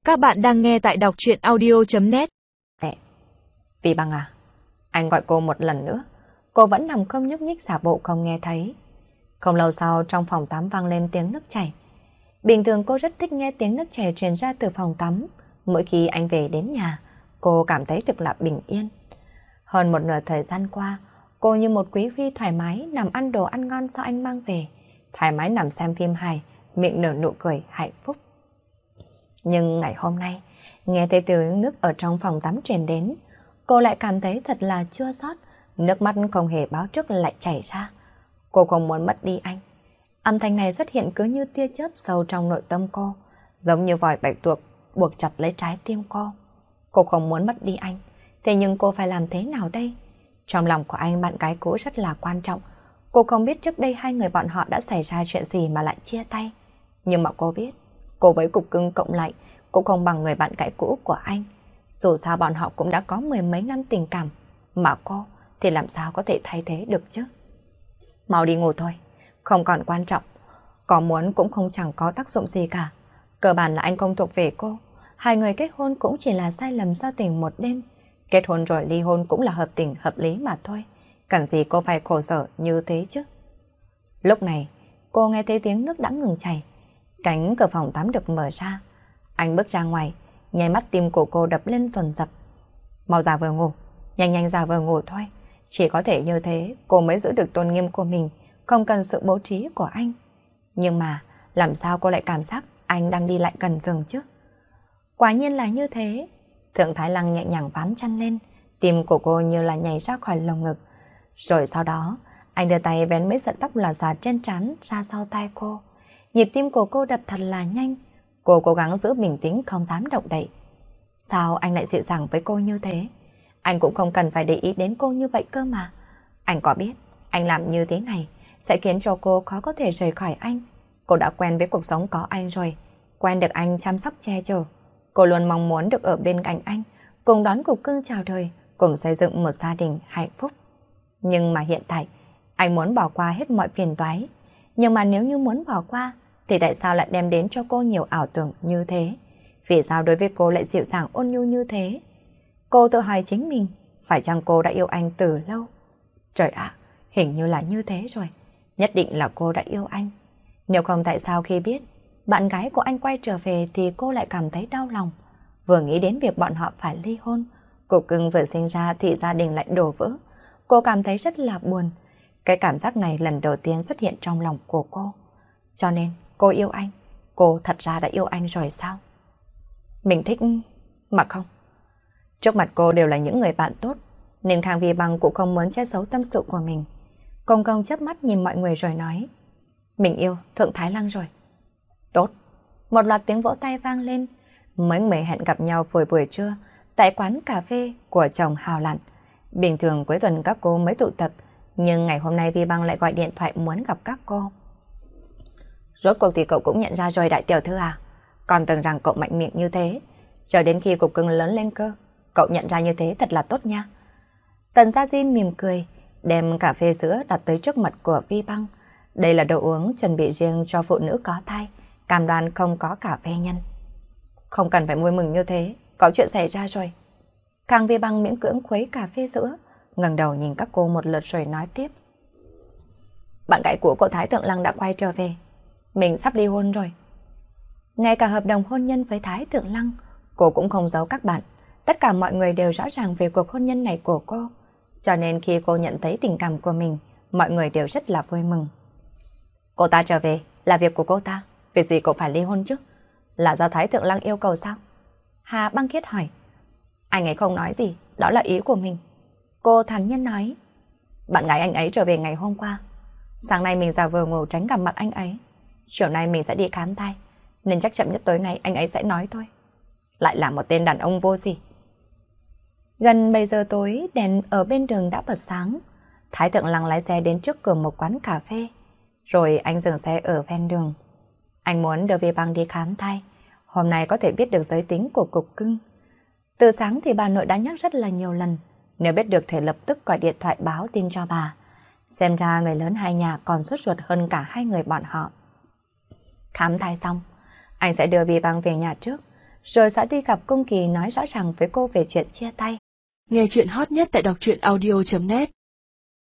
Các bạn đang nghe tại đọc truyện audio.net. Mẹ, Vi Băng à, anh gọi cô một lần nữa. Cô vẫn nằm không nhúc nhích giả bộ không nghe thấy. Không lâu sau trong phòng tắm vang lên tiếng nước chảy. Bình thường cô rất thích nghe tiếng nước chảy truyền ra từ phòng tắm. Mỗi khi anh về đến nhà, cô cảm thấy thực là bình yên. Hơn một nửa thời gian qua, cô như một quý phi thoải mái nằm ăn đồ ăn ngon do anh mang về. Thoải mái nằm xem phim hài, miệng nở nụ cười hạnh phúc. Nhưng ngày hôm nay, nghe thấy tiếng nước ở trong phòng tắm truyền đến, cô lại cảm thấy thật là chua xót, nước mắt không hề báo trước lại chảy ra. Cô không muốn mất đi anh. Âm thanh này xuất hiện cứ như tia chớp sâu trong nội tâm cô, giống như vòi bạch tuộc buộc chặt lấy trái tim cô. Cô không muốn mất đi anh, thế nhưng cô phải làm thế nào đây? Trong lòng của anh, bạn gái cũ rất là quan trọng. Cô không biết trước đây hai người bọn họ đã xảy ra chuyện gì mà lại chia tay. Nhưng mà cô biết, cô với Cục Cưng cộng lại cũng không bằng người bạn gái cũ của anh. Dù sao bọn họ cũng đã có mười mấy năm tình cảm, mà cô thì làm sao có thể thay thế được chứ? Mau đi ngủ thôi, không còn quan trọng. Có muốn cũng không chẳng có tác dụng gì cả. Cơ bản là anh không thuộc về cô. Hai người kết hôn cũng chỉ là sai lầm do tình một đêm. Kết hôn rồi ly hôn cũng là hợp tình hợp lý mà thôi. Cần gì cô phải khổ sở như thế chứ? Lúc này, cô nghe thấy tiếng nước đã ngừng chảy. Cánh cửa phòng tắm được mở ra. Anh bước ra ngoài, nháy mắt tim của cô đập lên dồn dập. Mau giả vờ ngủ, nhanh nhanh giả vờ ngủ thôi. Chỉ có thể như thế, cô mới giữ được tôn nghiêm của mình, không cần sự bố trí của anh. Nhưng mà, làm sao cô lại cảm giác anh đang đi lại gần giường chứ? Quả nhiên là như thế. Thượng Thái Lăng nhẹ nhàng ván chăn lên, tim của cô như là nhảy ra khỏi lồng ngực. Rồi sau đó, anh đưa tay vén mấy sợi tóc lòa xòa trên trán ra sau tai cô. Nhịp tim của cô đập thật là nhanh. Cô cố gắng giữ bình tĩnh không dám động đậy. Sao anh lại dịu dàng với cô như thế? Anh cũng không cần phải để ý đến cô như vậy cơ mà. Anh có biết anh làm như thế này sẽ khiến cho cô khó có thể rời khỏi anh. Cô đã quen với cuộc sống có anh rồi, quen được anh chăm sóc che chở. Cô luôn mong muốn được ở bên cạnh anh, cùng đón Cục Cưng chào đời, cùng xây dựng một gia đình hạnh phúc. Nhưng mà hiện tại, anh muốn bỏ qua hết mọi phiền toái. Nhưng mà nếu như muốn bỏ qua, thì tại sao lại đem đến cho cô nhiều ảo tưởng như thế? Vì sao đối với cô lại dịu dàng ôn nhu như thế? Cô tự hỏi chính mình, phải chăng cô đã yêu anh từ lâu? Trời ạ, hình như là như thế rồi. Nhất định là cô đã yêu anh. Nếu không tại sao khi biết bạn gái của anh quay trở về thì cô lại cảm thấy đau lòng. Vừa nghĩ đến việc bọn họ phải ly hôn, Cục Cưng vừa sinh ra thì gia đình lại đổ vỡ. Cô cảm thấy rất là buồn. Cái cảm giác này lần đầu tiên xuất hiện trong lòng của cô. Cho nên cô yêu anh. Cô thật ra đã yêu anh rồi sao? Mình thích mà không. Trước mặt cô đều là những người bạn tốt, nên Khang Vi Băng cũng không muốn che giấu tâm sự của mình. Công Công chớp mắt nhìn mọi người rồi nói: mình yêu Thượng Thái Lăng rồi. Tốt. Một loạt tiếng vỗ tay vang lên. Mấy người hẹn gặp nhau buổi trưa tại quán cà phê của chồng Hào Lặn. Bình thường cuối tuần các cô mới tụ tập, nhưng ngày hôm nay Vi Băng lại gọi điện thoại muốn gặp các cô. Rốt cuộc thì cậu cũng nhận ra rồi đại tiểu thư à? Còn tưởng rằng cậu mạnh miệng như thế, chờ đến khi Cục Cưng lớn lên cơ. Cậu nhận ra như thế thật là tốt nha. Tần Gia Diên mỉm cười, đem cà phê sữa đặt tới trước mặt của Vi Băng. Đây là đồ uống chuẩn bị riêng cho phụ nữ có thai, cam đoan không có cà phê nhân. Không cần phải vui mừng như thế, có chuyện xảy ra rồi. Khang Vi Băng miễn cưỡng khuấy cà phê sữa, ngẩng đầu nhìn các cô một lượt rồi nói tiếp. Bạn gái của cô Thái Thượng Lăng đã quay trở về. Mình sắp ly hôn rồi. Ngay cả hợp đồng hôn nhân với Thái Thượng Lăng, cô cũng không giấu các bạn. Tất cả mọi người đều rõ ràng về cuộc hôn nhân này của cô. Cho nên khi cô nhận thấy tình cảm của mình, mọi người đều rất là vui mừng. Cô ta trở về là việc của cô ta. Việc gì cậu phải ly hôn chứ? Là do Thái Thượng Lăng yêu cầu sao? Hà Băng Khiết hỏi. Anh ấy không nói gì, đó là ý của mình. Cô thản nhiên nói. Bạn gái anh ấy trở về ngày hôm qua. Sáng nay mình giả vờ ngủ tránh gặp mặt anh ấy. Chiều nay mình sẽ đi khám thai, nên chắc chậm nhất tối nay anh ấy sẽ nói thôi. Lại là một tên đàn ông vô sỉ. Gần 7 giờ tối, đèn ở bên đường đã bật sáng. Thái Thượng Lăng lái xe đến trước cửa một quán cà phê. Rồi anh dừng xe ở ven đường. Anh muốn đưa Vi Băng đi khám thai. Hôm nay có thể biết được giới tính của Cục Cưng. Từ sáng thì bà nội đã nhắc rất là nhiều lần. Nếu biết được thì lập tức gọi điện thoại báo tin cho bà. Xem ra người lớn hai nhà còn sốt ruột hơn cả hai người bọn họ. Khám thai xong, anh sẽ đưa Vi Băng về nhà trước. rồi sẽ đi gặp Cung Kỳ nói rõ ràng với cô về chuyện chia tay. Nghe chuyện hot nhất tại đọc truyện audio.net